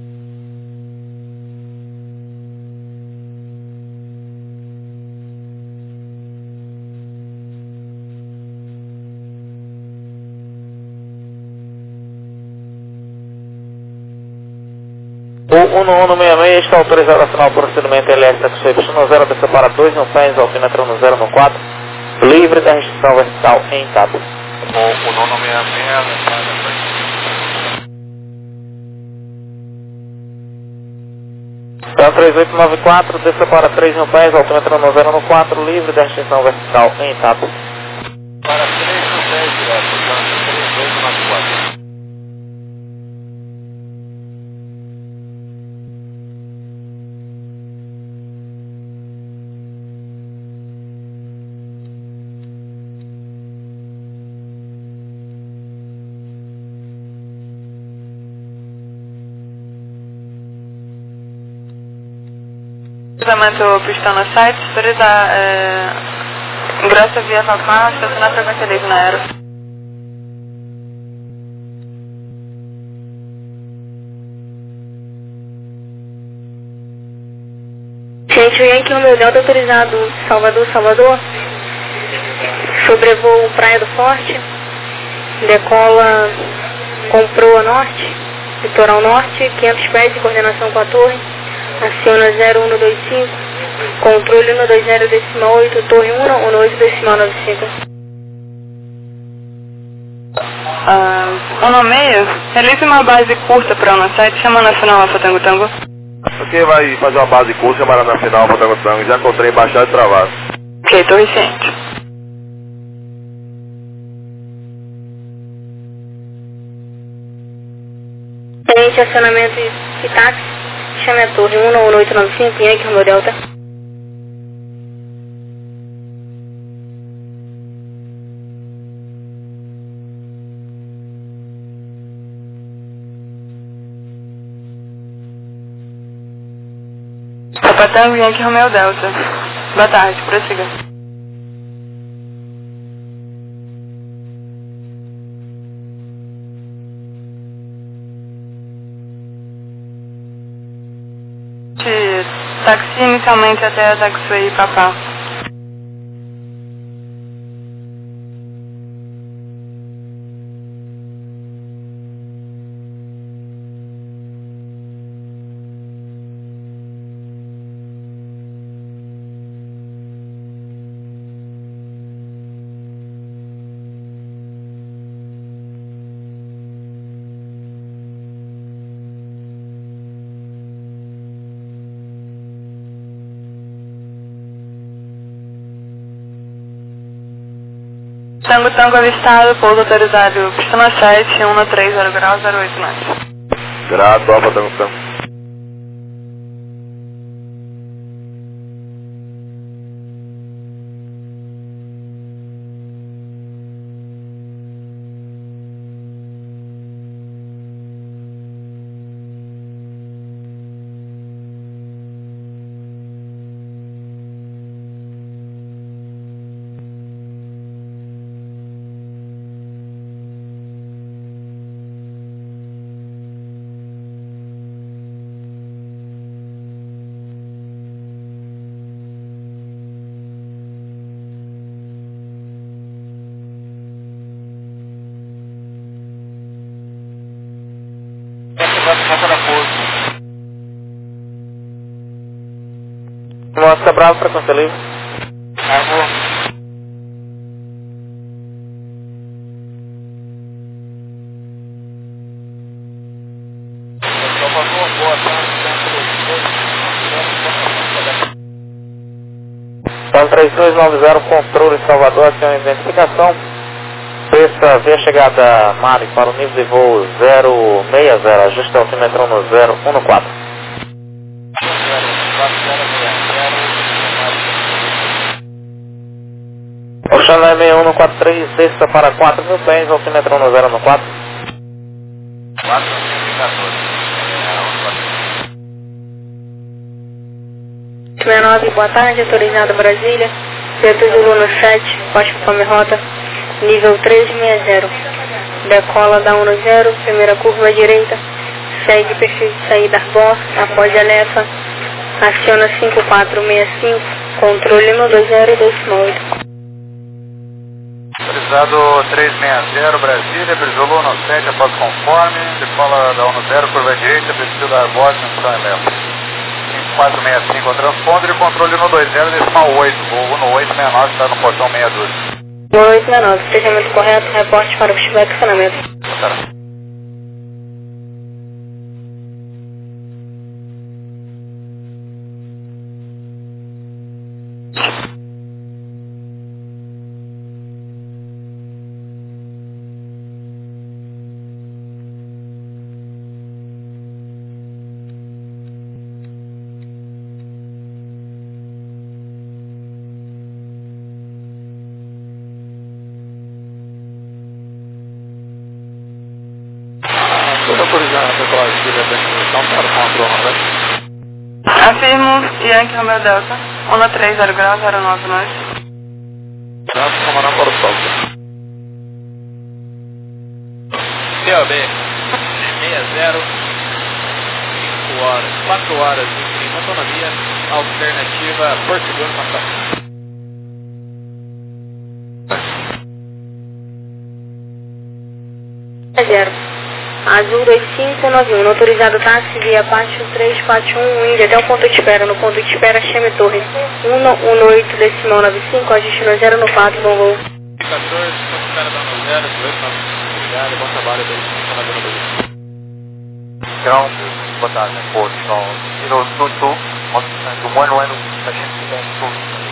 [SPEAKER 1] O um um seis seis está autorizado a assinar o procedimento L S X Y zero, descer para dois no pés, altímetro no zero um quatro, livre da restrição vertical em cabo.
[SPEAKER 3] O, o nono sessenta e seis,
[SPEAKER 1] Então três oito nove quatro, descer para três no pés, altímetro no zero um quatro, livre da restrição vertical em cabo.
[SPEAKER 3] para três no dez direto, três oito nove quatro.
[SPEAKER 7] Cruzamento pistão no site, autorizar é, ingresso via Falcão, estacionar a frequência livre na aero.
[SPEAKER 5] Gente, o Yankee Romeo Delta autorizado Salvador, Salvador, sobrevoo Praia do Forte, decola com proa norte, litoral norte, quinhentos pés de coordenação com a torre, aciona zero um dois cinco, controle um dois zero decimal oito, torre um um oito decimal nove cinco.
[SPEAKER 7] Ah, um no meio, realize uma base curta para o nosso site, chama Nacional Alfa Tango Tango.
[SPEAKER 3] Ok, vai fazer uma base curta, chamada Nacional Alfa Tango Tango, já encontrei embaixada de travado.
[SPEAKER 7] Ok, torre ciente.
[SPEAKER 5] Tenente, acionamento e táxi, chame a torre um um oito nove cinco, Yankee Romeo Delta.
[SPEAKER 7] Papa Tango, Yankee Romeo Delta. Boa tarde, prossiga. Táxi inicialmente até a Taxway Papá. Tango Tango avistado, pouso autorizado, pista sete, um três zero graus, zero oito nove.
[SPEAKER 3] Grato, Alfa Tango Tango.
[SPEAKER 1] Oscar Bravo, frequência livre.
[SPEAKER 3] Armou.
[SPEAKER 1] Então três dois nove zero, controle Salvador, aciona identificação. Desça via chegada Mari para o nível de voo zero seis zero, ajuste altimetro no zero um quatro. Oxalá seis um quatro três, desça para quatro mil pés, altimetro no zero um quatro.
[SPEAKER 3] quatro mil e quatorze.
[SPEAKER 5] sessenta e nove, boa tarde, autorizado Brasília, Vento Zulu sete, Costa Fome Rota, nível três seis zero, decola da um zero, primeira curva à direita, segue perfil de saída Arbor, após a Lefa, aciona cinco quatro seis cinco, controle um dois zero dois oito.
[SPEAKER 6] Autorizado três seis zero, Brasília, Brizolo no sete, após conforme, decola da um zero, curva à direita, perfil da Arbor, atenção e Lefa. cinco quatro seis cinco, transponder e controle um dois zero, decimal oito, voo um oito seis nove, está no portão seis dois.
[SPEAKER 5] um oito seis nove, fechamento correto, reporte para o feedback e acionamento.
[SPEAKER 6] Tá.
[SPEAKER 7] Afirmo, Yankee Romeo Delta, um três zero grau, zero nove nove.
[SPEAKER 3] Vamos comandar para o sol.
[SPEAKER 2] C O B seis zero, cinco horas, quatro horas de clima, autonomia, alternativa Porto Seguro Passagem.
[SPEAKER 5] Zero. Azul dois cinco nove um, autorizado táxi via Pátio três quatro um, Índia até o ponto de espera. No ponto de espera, Chame Torre um um oito decimal nove cinco, ajuste no zero no quatro, bom voo.
[SPEAKER 2] quatorze, ponto de espera dando zero, oito nove cinco, obrigado, bom trabalho, dois cinco nove dois.
[SPEAKER 4] Ground, boa tarde, Portugal zero two two, do one one, a gente tem tudo.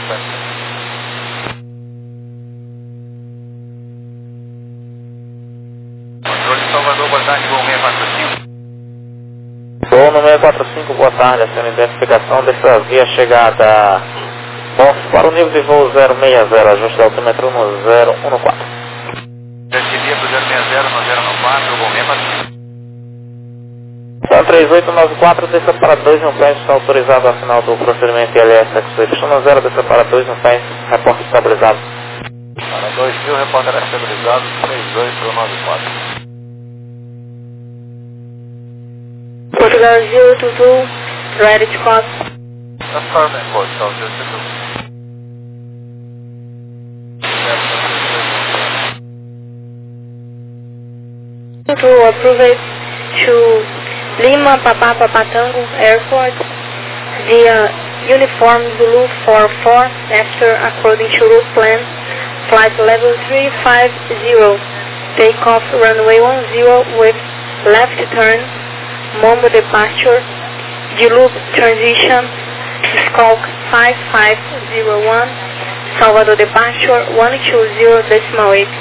[SPEAKER 6] Salvador, boa tarde, voo seis quatro cinco.
[SPEAKER 1] Voo no seis quatro cinco, boa tarde, essa é a identificação dessa via chegada bom, para o nível de voo zero seis zero, ajuste altímetro no zero um quatro.
[SPEAKER 6] Descebia do zero seis zero no zero um quatro, voo seis quatro cinco.
[SPEAKER 1] São três oito nove quatro, desça para dois no pés, está autorizado a final do procedimento I L S Y zero, desça para dois no pés, reporte estabilizado.
[SPEAKER 6] Para dois mil, repórter estabilizado, três oito nove quatro.
[SPEAKER 5] Portugal zero two two, ready to cross.
[SPEAKER 6] Affirmative, Portugal zero two two.
[SPEAKER 5] To approve it to Lima Papa Papa Tango Airport via Uniform Zulu four four after according to route plan, flight level three five zero, takeoff runway one zero with left turn, Mombo departure, D-loop transition, Skulk five five zero one, Salvador departure one two zero decimal eight.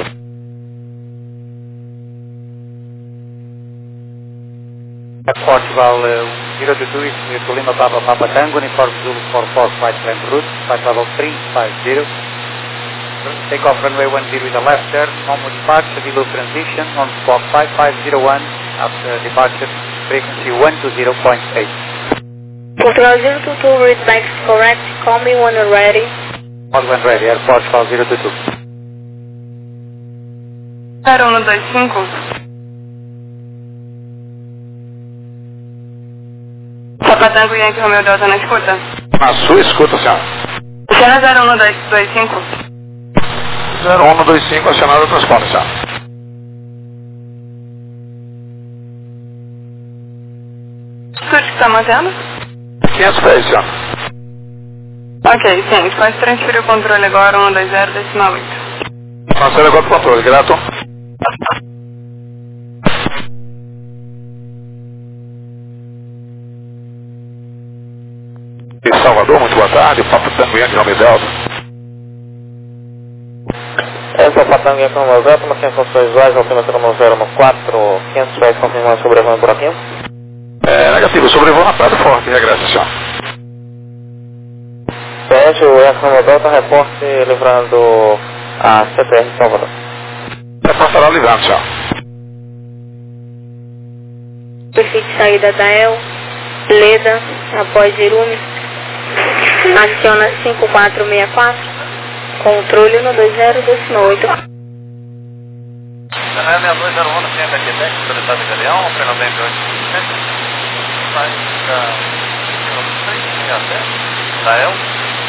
[SPEAKER 4] Portugal zero two two is to Lima Papa Papa Tango, Uniform Zulu four four, flight plan route, flight level three five zero. Takeoff runway one zero with a left turn, Mombo departure, D-loop transition on Squawk five five zero one, after departure frequency one two zero point eight.
[SPEAKER 5] Portugal zero two two, read back correct, call me when you're ready.
[SPEAKER 4] All when ready, Air Portugal zero two two.
[SPEAKER 7] zero um dois cinco. Papatango Yankee Romeo Delta na escuta.
[SPEAKER 3] Na sua escuta, senhora.
[SPEAKER 7] Cena zero um dois cinco.
[SPEAKER 3] zero um dois cinco, acionado o transponder, senhora.
[SPEAKER 7] Tudo que está mantendo?
[SPEAKER 3] quinhentos pés, senhora.
[SPEAKER 7] Ok, sim, pode transferir o controle agora um dois zero decimal oito.
[SPEAKER 3] Transfere agora o controle, grato. E Salvador, muito boa tarde, Papo Tango Yankee Romeo Delta.
[SPEAKER 1] Essa é o Patango Yankee Romeo Delta, uma funções visuais, altímetro no zero quatro, quinhentos pés, confirmando sobrevoo em buraquinho.
[SPEAKER 3] É, negativo, sobrevoo na Praia do Forte, regressa, senhora.
[SPEAKER 1] Sérgio, o Yankee Romeo Delta, reporte livrando a C T R Salvador.
[SPEAKER 3] Reportará livrando, senhora.
[SPEAKER 5] Perfil de saída da E L, Leda, após Irume, aciona cinco quatro seis quatro, controle no dois zero decimal oito.
[SPEAKER 6] Canal seis dois zero um, C M Q Tech, autorizado em Galeão, Fernando B oito cinco. Faz da três seis da E L,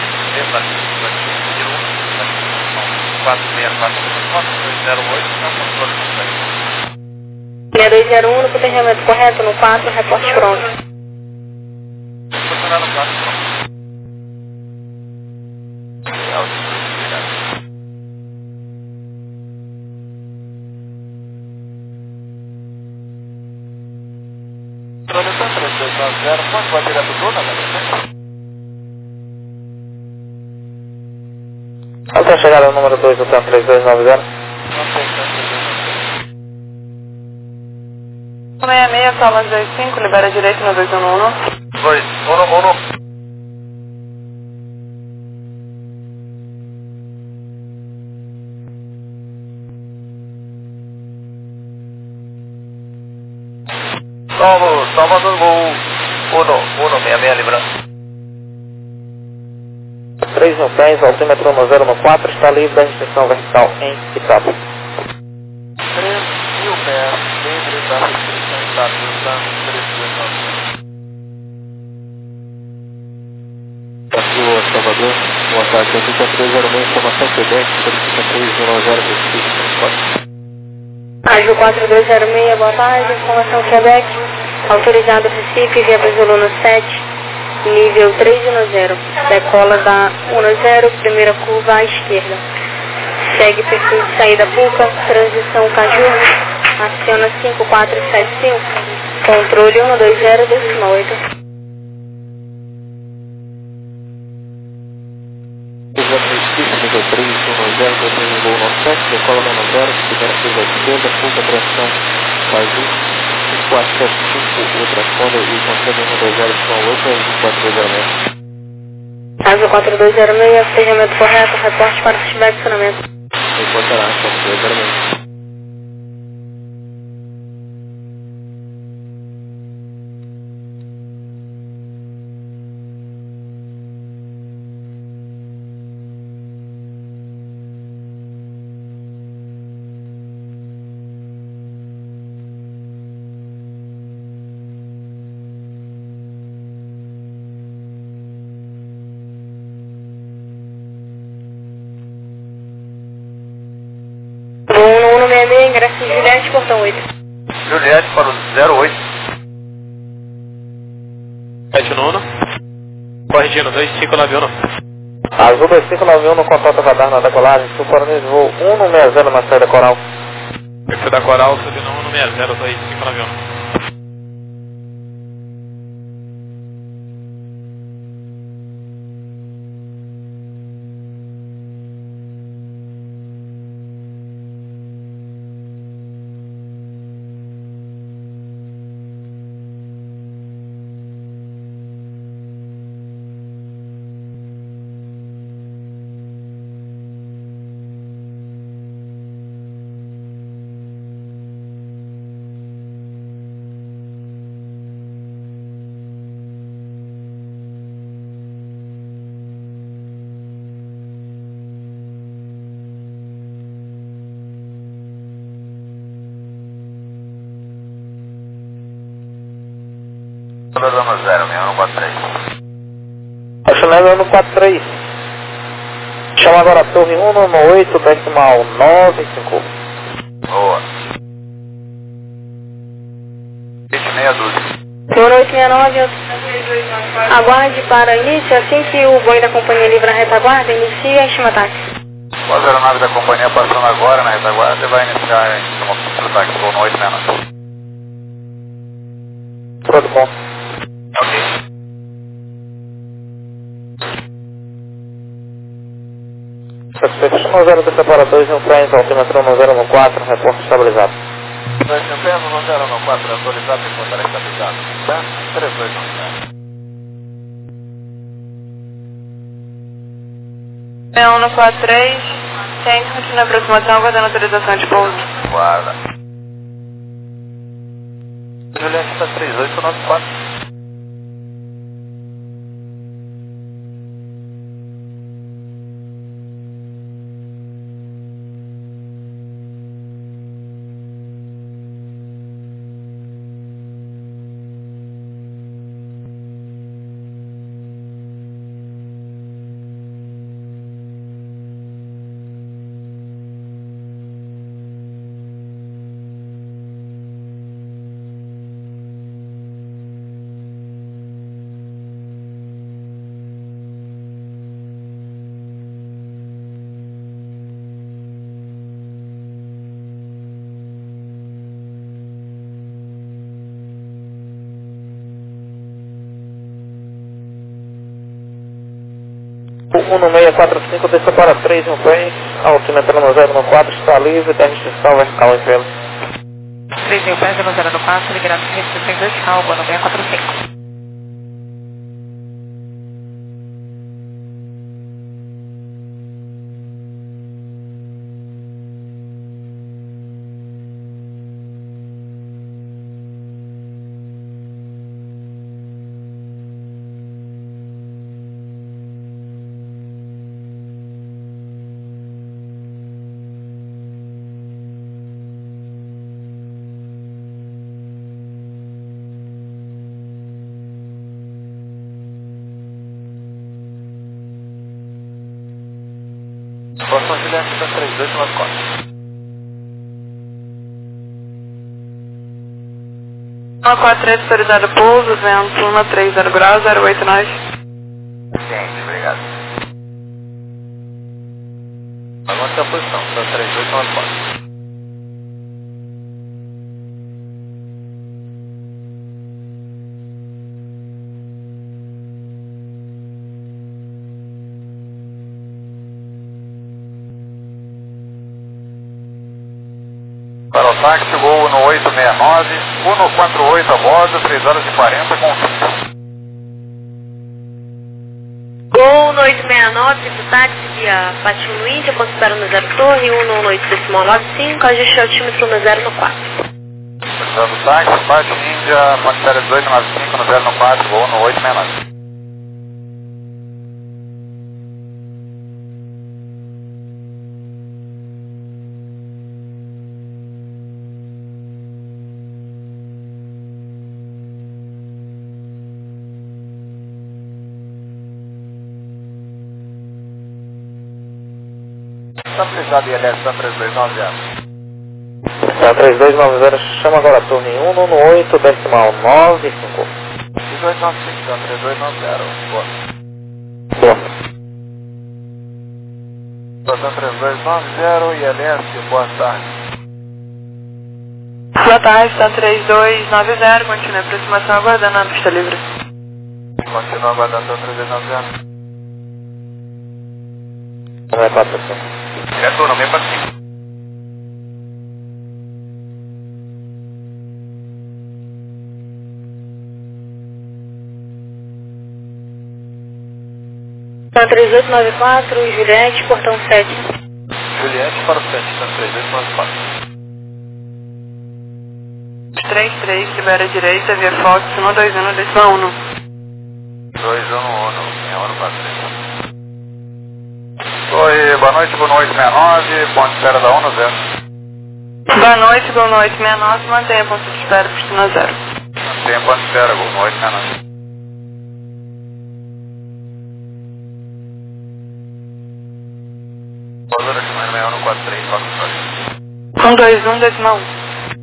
[SPEAKER 6] quatro seis quatro quatro dois zero oito, não controle do site.
[SPEAKER 5] seis dois zero um, no planejamento correto, no quatro, reporte pronto.
[SPEAKER 6] Funcionar no quatro, pronto. três dois nove zero, quanto vai direto do Dona, né?
[SPEAKER 1] Até a chegada ao número dois, hotel três dois nove zero.
[SPEAKER 7] seis seis, sala dois cinco, libera direito no dois um um.
[SPEAKER 6] dois um um. Salvo, Salvador, voo um um seis seis, librando.
[SPEAKER 1] três mil pés, altímetro no zero um quatro, está livre da restrição vertical em Itapa.
[SPEAKER 3] três mil pés, livre da restrição Itapa, três mil
[SPEAKER 9] Rua Salvador, boa tarde, aqui quatro dois zero seis, informação Quebec, solicita três mil zero Recife,
[SPEAKER 5] Ágil quatro dois zero seis, boa tarde, informação Quebec, autorizado Recife, via Brasiluna sete, nível três um zero, decola da um zero, primeira curva à esquerda. Segue perfil de saída Puca, transição Cajuru, aciona cinco quatro sete cinco, controle um dois zero, decimal oito.
[SPEAKER 9] nível três um zero, depois voo no sete, decola no um zero, primeira curva à esquerda, Puca, transição Cajuru, cinco quatro sete cinco, o transponder e controle um dois zero, decimal oito, Azul quatro dois zero seis.
[SPEAKER 5] Azul quatro dois zero seis, fechamento correto, reporte para feedback de funcionamento.
[SPEAKER 9] Reportará, quatro dois zero seis.
[SPEAKER 5] um um seis seis, ingresso em Juliette, portão oito.
[SPEAKER 6] Juliette para o zero oito.
[SPEAKER 2] sete nono. Corrigindo, dois cinco nove um.
[SPEAKER 1] Azul dois cinco nove um no contato radar na decolagem, sul Coronel voo um um seis zero na saída Coral.
[SPEAKER 2] Perfil da Coral, subindo um um seis zero, dois cinco nove um.
[SPEAKER 6] Zero zero, um quatro três.
[SPEAKER 1] Acionando no quatro três. Chama agora a torre um um oito, decimal nove cinco.
[SPEAKER 6] Boa. vinte meia dúzia.
[SPEAKER 5] um oito seis nove, aguarde para início, assim que o Boeing da companhia livre a retaguarda, inicie a estima táxi.
[SPEAKER 6] A aeronave da companhia passando agora na retaguarda e vai iniciar em uma táxi no oito seis nove.
[SPEAKER 1] Tudo bom.
[SPEAKER 6] Ok.
[SPEAKER 1] Satisfeito, chama zero dois para dois um três, altímetro no zero um quatro, reporte estabilizado.
[SPEAKER 3] dois mil pés, no zero um quatro, autorizado e contará estabilizado. Tá? três dois um zero.
[SPEAKER 7] É um no quatro três, centro, continua a aproximação, aguardando autorização de pouso.
[SPEAKER 6] Guarda. Juliette está três oito nove quatro.
[SPEAKER 1] um um seis quatro cinco, desça para três um três, altímetro no zero um quatro, está livre, tem restrição vertical em pelo.
[SPEAKER 10] três mil pés no zero um quatro, liberado de restrição vertical, boa no seis quatro cinco.
[SPEAKER 3] Juliette, Santa três dois nove quatro.
[SPEAKER 7] um quatro três, autorizado pouso, vento um três zero graus, zero oito nove.
[SPEAKER 3] Ciente, obrigado. Aguanta a posição, Santa três dois nove quatro.
[SPEAKER 6] Para o táxi, voo no oito seis nove, um quatro oito a bordo, três horas e quarenta com cinco.
[SPEAKER 5] Gol no oito seis nove do táxi via Patinho Índia, considero no zero Torre, um oito decimal nove cinco, ajuste altímetro no zero no quatro.
[SPEAKER 6] Precisando do táxi, Patinho Índia, considero dezoito nove cinco no zero no quatro, voo no oito seis nove.
[SPEAKER 3] Estamos fechados em I L S Santa três dois nove zero.
[SPEAKER 1] Santa três dois nove zero, chama agora turno em um um oito decimal nove cinco.
[SPEAKER 3] dezoito nove cinco, Santa três dois nove zero. Boa.
[SPEAKER 1] Boa.
[SPEAKER 3] Santa três dois nove zero, I L S, boa tarde.
[SPEAKER 7] Boa tarde, Santa três dois nove zero, continue a aproximação aguardando a pista livre.
[SPEAKER 3] Continua aguardando Santa três dois nove zero.
[SPEAKER 1] Não é quatro cinco.
[SPEAKER 6] Diretor, não vem para cima.
[SPEAKER 5] Santa três oito nove quatro, Juliette, portão sete.
[SPEAKER 3] Juliette para o sete, Santa três dois nove quatro.
[SPEAKER 7] três três, libera a direita, via Fox, um dois um, decimal um.
[SPEAKER 3] dois um um, meia hora quatro três.
[SPEAKER 6] Oi, boa noite, boa noite seis nove, ponto de espera da um no zero.
[SPEAKER 7] Boa noite, boa noite, seis nove, mantenha ponto de espera, pista no zero.
[SPEAKER 6] Tem ponto de espera, boa noite seis nove.
[SPEAKER 3] Pousada de mais meia hora quatro três, quatro três.
[SPEAKER 7] um dois um, decimal um.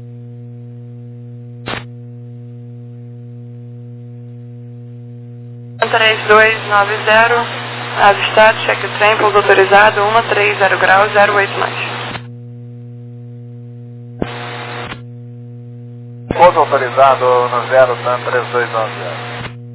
[SPEAKER 7] três dois nove zero, avistado, cheque trem, pouso autorizado, um três zero graus, zero oito mais.
[SPEAKER 3] Pouso autorizado no zero, Santa três dois nove zero.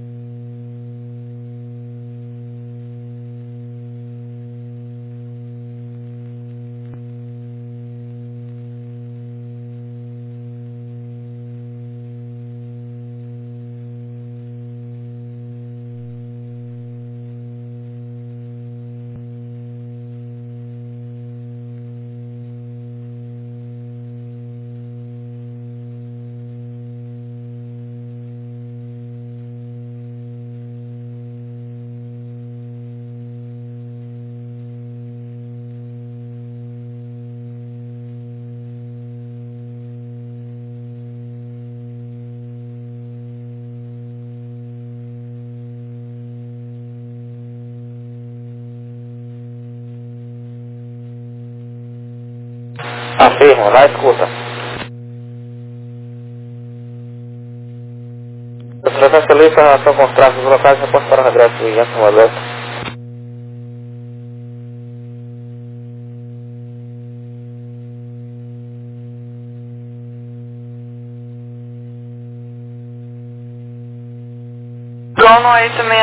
[SPEAKER 1] Afirmo, na escuta. Frequência lista em relação com os tráficos locais, reporte para o regresso e Yankee Alerta.
[SPEAKER 7] Gol no oito seis